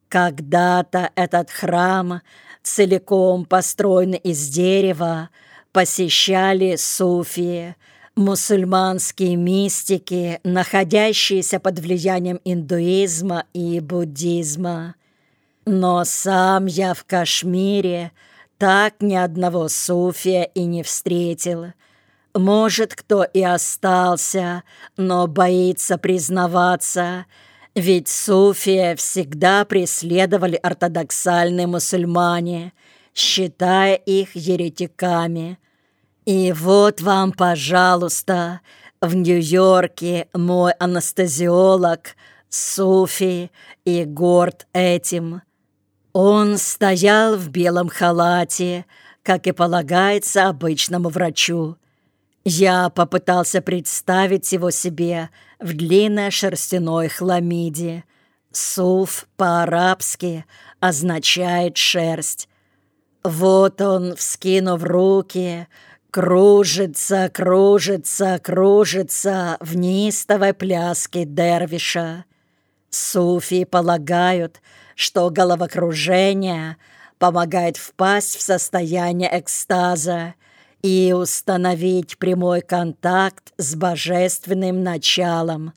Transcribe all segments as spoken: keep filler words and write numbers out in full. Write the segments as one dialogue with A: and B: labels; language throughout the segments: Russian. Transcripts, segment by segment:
A: Когда-то этот храм, целиком построенный из дерева, посещали суфии, мусульманские мистики, находящиеся под влиянием индуизма и буддизма. Но сам я в Кашмире так ни одного суфия и не встретил. Может, кто и остался, но боится признаваться, ведь суфия всегда преследовали ортодоксальные мусульмане, считая их еретиками. И вот вам, пожалуйста, в Нью-Йорке мой анестезиолог, суфи, и горд этим. Он стоял в белом халате, как и полагается обычному врачу. Я попытался представить его себе в длинной шерстяной хламиде. Суф по-арабски означает «шерсть». Вот он, вскинув руки, кружится, кружится, кружится в неистовой пляске дервиша. Суфии полагают, что головокружение помогает впасть в состояние экстаза и установить прямой контакт с божественным началом.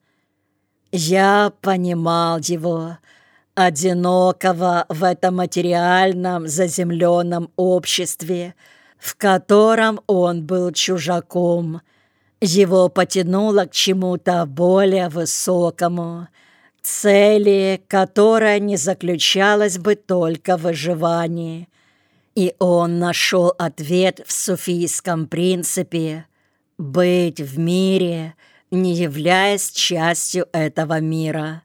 A: Я понимал его, одинокого в этом материальном заземленном обществе, в котором он был чужаком. Его потянуло к чему-то более высокому, к цели, которая не заключалась бы только в выживании. И он нашел ответ в суфийском принципе «быть в мире, не являясь частью этого мира».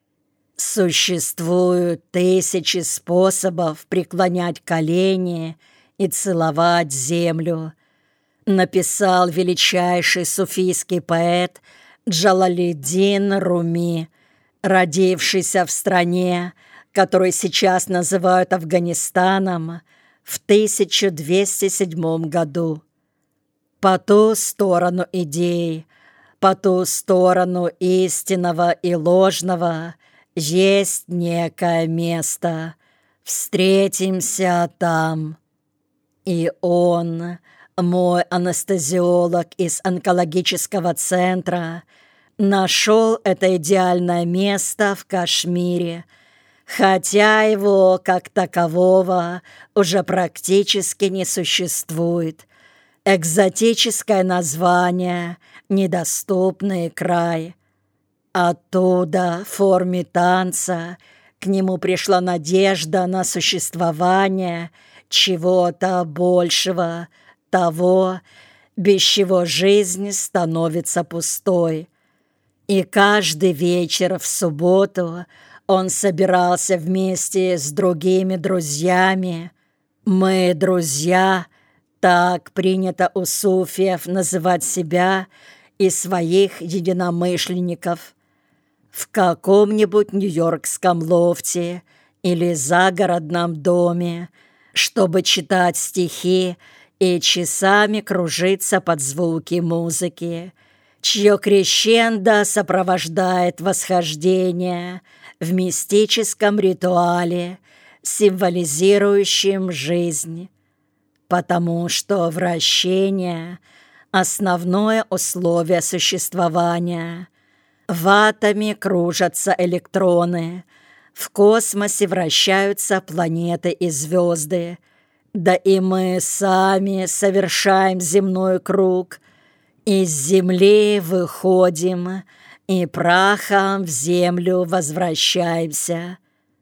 A: Существуют тысячи способов преклонять колени и целовать землю, написал величайший суфийский поэт Джалалиддин Руми, родившийся в стране, которую сейчас называют Афганистаном, в тысяча двести седьмом году. По ту сторону идей, по ту сторону истинного и ложного есть некое место. Встретимся там. И он, мой анестезиолог из онкологического центра, нашел это идеальное место в Кашмире, хотя его, как такового, уже практически не существует. Экзотическое название «Недоступный край». Оттуда, в форме танца, к нему пришла надежда на существование чего-то большего, того, без чего жизнь становится пустой. И каждый вечер в субботу он собирался вместе с другими друзьями. Мы друзья, так принято у суфиев называть себя и своих единомышленников. В каком-нибудь нью-йоркском лофте или загородном доме, чтобы читать стихи и часами кружиться под звуки музыки, чье крещендо сопровождает восхождение в мистическом ритуале, символизирующем жизнь, потому что вращение — основное условие существования. В атоме кружатся электроны, в космосе вращаются планеты и звезды, да и мы сами совершаем земной круг, из земли выходим и прахом в землю возвращаемся.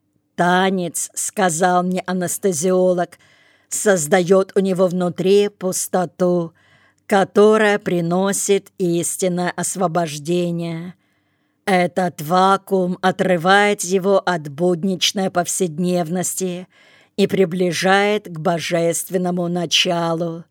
A: Танец, сказал мне анестезиолог, создает у него внутри пустоту, которая приносит истинное освобождение. Этот вакуум отрывает его от будничной повседневности и приближает к божественному началу.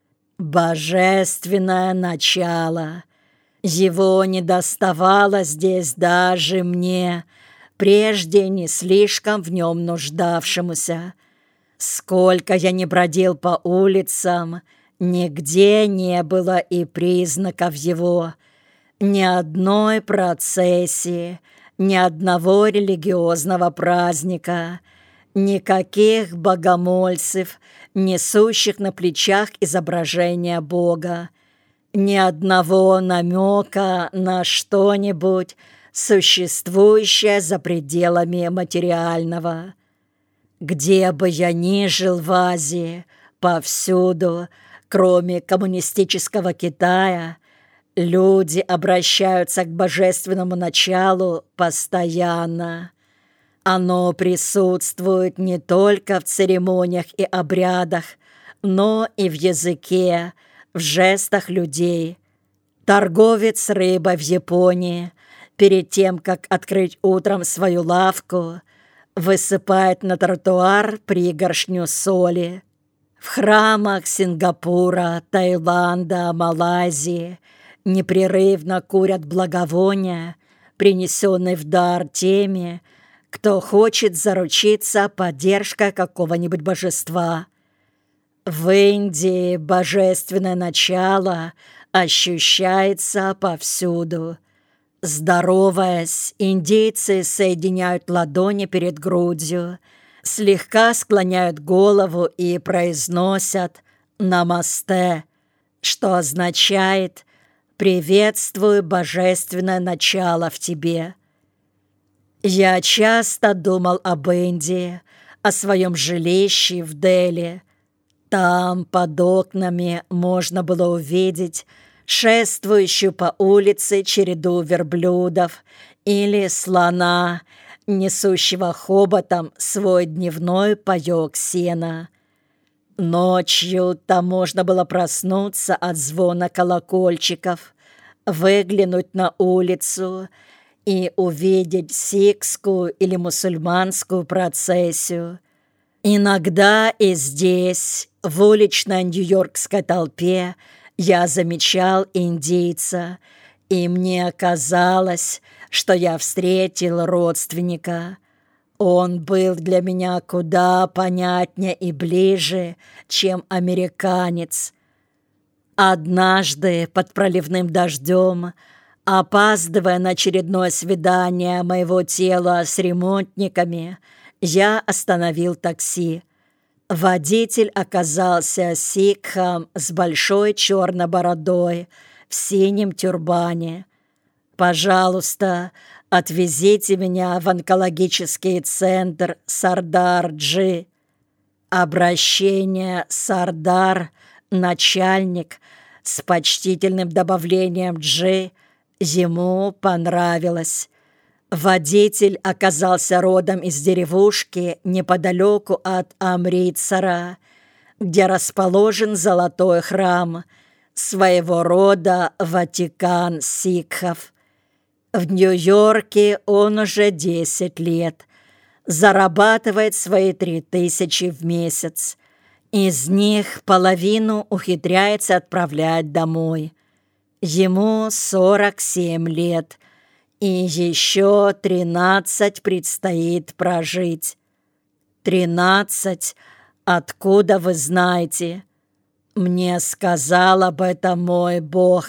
A: Божественное начало. Его не доставало здесь даже мне, прежде не слишком в нем нуждавшемуся. Сколько я не бродил по улицам, нигде не было и признаков его, ни одной процессии, ни одного религиозного праздника, никаких богомольцев, несущих на плечах изображение Бога, ни одного намека на что-нибудь, существующее за пределами материального. Где бы я ни жил в Азии, повсюду, кроме коммунистического Китая, люди обращаются к божественному началу постоянно. Оно присутствует не только в церемониях и обрядах, но и в языке, в жестах людей. Торговец рыбой в Японии, перед тем, как открыть утром свою лавку, высыпает на тротуар пригоршню соли. В храмах Сингапура, Таиланда, Малайзии непрерывно курят благовония, принесенные в дар теми, кто хочет заручиться поддержкой какого-нибудь божества. В Индии божественное начало ощущается повсюду. Здороваясь, индейцы соединяют ладони перед грудью, слегка склоняют голову и произносят «Намасте», что означает «Приветствую божественное начало в тебе». Я часто думал об Индии, о своем жилище в Дели. Там, под окнами, можно было увидеть шествующую по улице череду верблюдов или слона, несущего хоботом свой дневной паёк сена. Ночью там можно было проснуться от звона колокольчиков, выглянуть на улицу и увидеть сикхскую или мусульманскую процессию. Иногда и здесь, в уличной нью-йоркской толпе, я замечал индейца, и мне казалось, что я встретил родственника. Он был для меня куда понятнее и ближе, чем американец. Однажды под проливным дождем, опаздывая на очередное свидание моего тела с ремонтниками, я остановил такси. Водитель оказался сикхом с большой черной бородой в синем тюрбане. «Пожалуйста, отвезите меня в онкологический центр Сардар-Джи». Обращение «Сардар», начальник, с почтительным добавлением «Джи» ему понравилось. Водитель оказался родом из деревушки неподалеку от Амритсара, где расположен золотой храм, своего рода Ватикан сикхов. В Нью-Йорке он уже десять лет, зарабатывает свои три тысячи в месяц. Из них половину ухитряется отправлять домой. Ему сорок семь лет, и еще тринадцать предстоит прожить. Тринадцать? Откуда вы знаете? Мне сказал об этом мой Бог.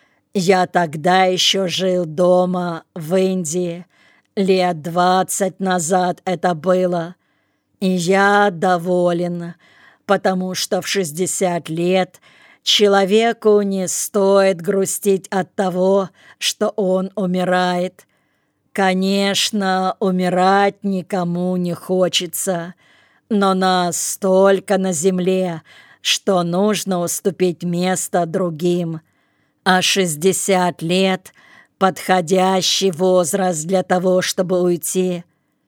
A: Я тогда еще жил дома, в Индии. Лет двадцать назад это было. И я доволен, потому что в шестьдесят лет человеку не стоит грустить от того, что он умирает. Конечно, умирать никому не хочется, но нас столько на земле, что нужно уступить место другим. А шестьдесят лет — подходящий возраст для того, чтобы уйти.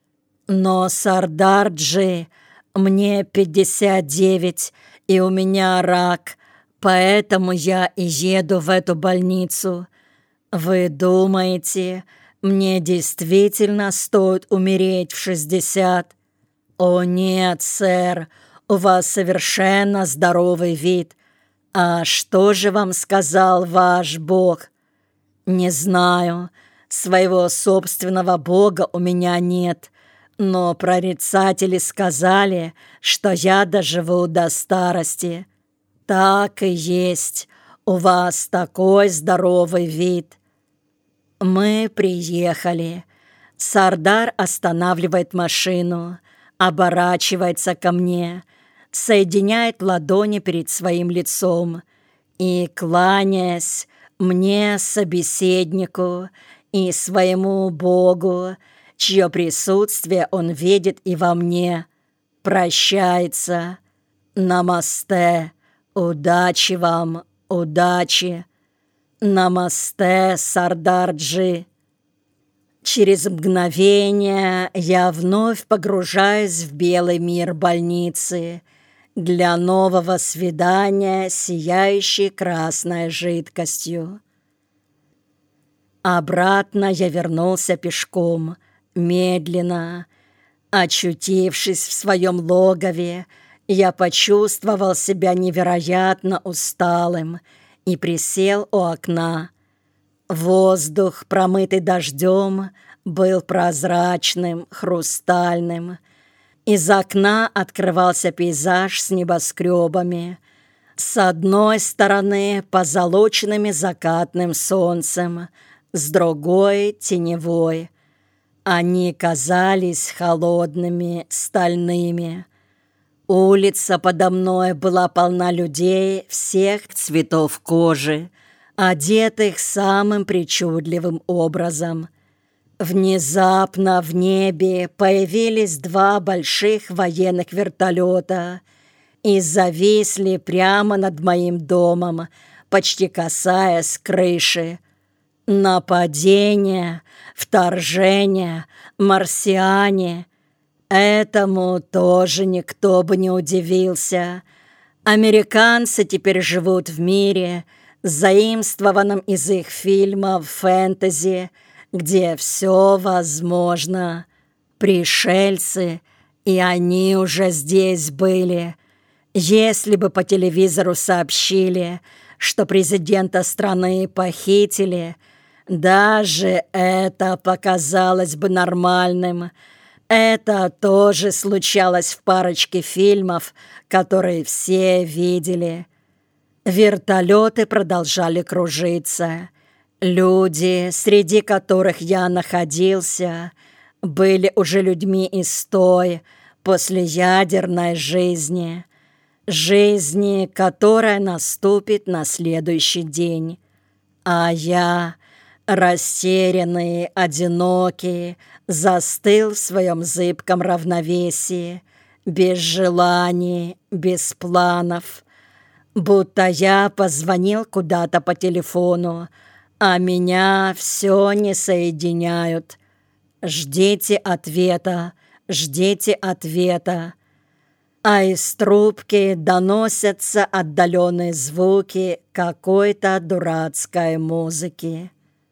A: Но, Сардар-Джи, мне пятьдесят девять, и у меня рак, поэтому я и еду в эту больницу. Вы думаете, мне действительно стоит умереть в шестьдесят? О нет, сэр, у вас совершенно здоровый вид. А что же вам сказал ваш Бог? Не знаю, своего собственного Бога у меня нет, но прорицатели сказали, что я доживу до старости. Так и есть, у вас такой здоровый вид. Мы приехали. Сардар останавливает машину, оборачивается ко мне, соединяет ладони перед своим лицом и, кланяясь мне, собеседнику и своему Богу, чье присутствие он видит и во мне, прощается. Намасте, удачи вам, удачи. Намасте, Сардарджи. Через мгновение я вновь погружаюсь в белый мир больницы для нового свидания, сияющей красной жидкостью. Обратно я вернулся пешком, медленно. Очутившись в своем логове, я почувствовал себя невероятно усталым и присел у окна. Воздух, промытый дождем, был прозрачным, хрустальным. Из окна открывался пейзаж с небоскребами. С одной стороны позолоченными закатным солнцем, с другой — теневой. Они казались холодными, стальными. Улица подо мной была полна людей всех цветов кожи, одетых самым причудливым образом. Внезапно в небе появились два больших военных вертолета и зависли прямо над моим домом, почти касаясь крыши. Нападение, вторжение, марсиане. Этому тоже никто бы не удивился. Американцы теперь живут в мире, заимствованном из их фильмов фэнтези, где все возможно. Пришельцы, и они уже здесь были. Если бы по телевизору сообщили, что президента страны похитили, даже это показалось бы нормальным. Это тоже случалось в парочке фильмов, которые все видели. Вертолеты продолжали кружиться. Люди, среди которых я находился, были уже людьми из той послеядерной жизни, жизни, которая наступит на следующий день. А я, растерянный, одинокий, застыл в своем зыбком равновесии, без желаний, без планов, будто я позвонил куда-то по телефону, а меня все не соединяют. Ждите ответа, ждите ответа. А из трубки доносятся отдаленные звуки какой-то дурацкой музыки.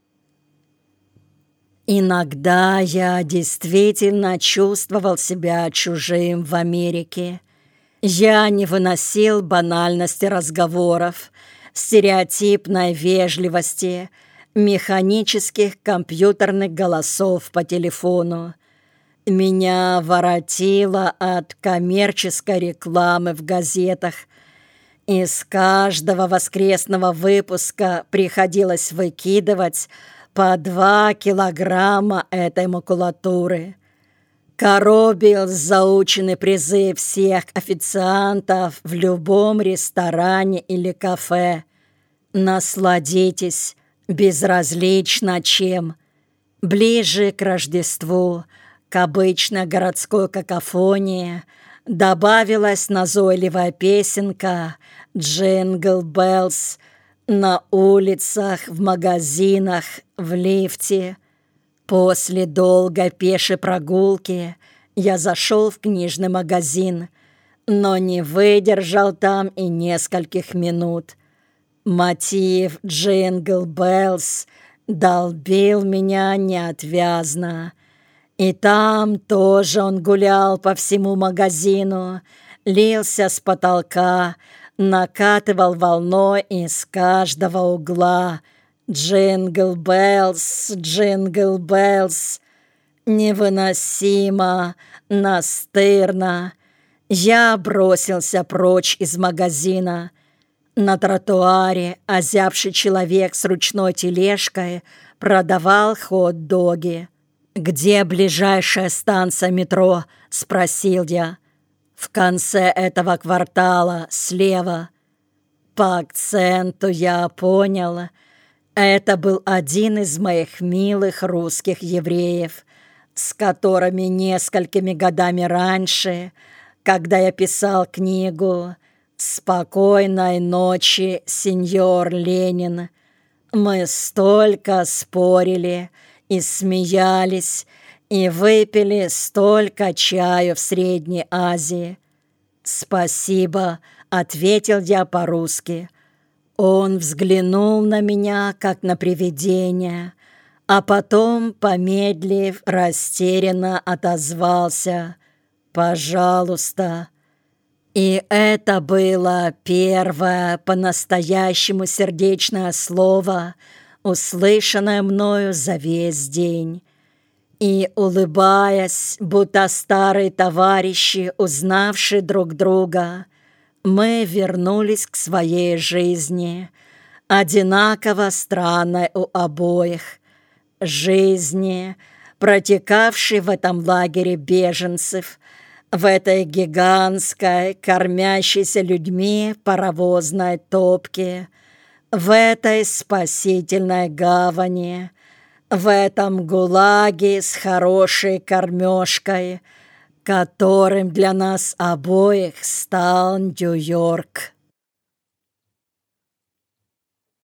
A: Иногда я действительно чувствовал себя чужим в Америке. Я не выносил банальности разговоров, стереотипной вежливости, механических компьютерных голосов по телефону. Меня воротило от коммерческой рекламы в газетах. Из каждого воскресного выпуска приходилось выкидывать по два килограмма этой макулатуры. Коробил заученный призыв всех официантов в любом ресторане или кафе. Насладитесь, безразлично чем. Ближе к Рождеству, к обычной городской какофонии, добавилась назойливая песенка «Джингл Беллс» на улицах, в магазинах, в лифте. После долгой пешей прогулки я зашел в книжный магазин, но не выдержал там и нескольких минут. Мотив «Джингл Беллс» долбил меня неотвязно. И там тоже он гулял по всему магазину, лился с потолка, накатывал волной из каждого угла. «Джингл Беллс, Джингл Беллс». Невыносимо, настырно. Я бросился прочь из магазина. На тротуаре озябший человек с ручной тележкой продавал хот-доги. «Где ближайшая станция метро?» — спросил я. «В конце этого квартала, слева». По акценту я понял. Это был один из моих милых русских евреев, с которыми несколькими годами раньше, когда я писал книгу «Спокойной ночи, сеньор Ленин», мы столько спорили и смеялись, и выпили столько чаю в Средней Азии. «Спасибо», — ответил я по-русски. Он взглянул на меня, как на привидение, а потом, помедлив, растерянно отозвался: «Пожалуйста». И это было первое по-настоящему сердечное слово, услышанное мною за весь день. И, улыбаясь, будто старые товарищи, узнавшие друг друга, мы вернулись к своей жизни, одинаково странной у обоих, жизни, протекавшей в этом лагере беженцев, в этой гигантской, кормящейся людьми паровозной топке, в этой спасительной гавани, в этом гулаге с хорошей кормежкой, которым для нас обоих стал Нью-Йорк.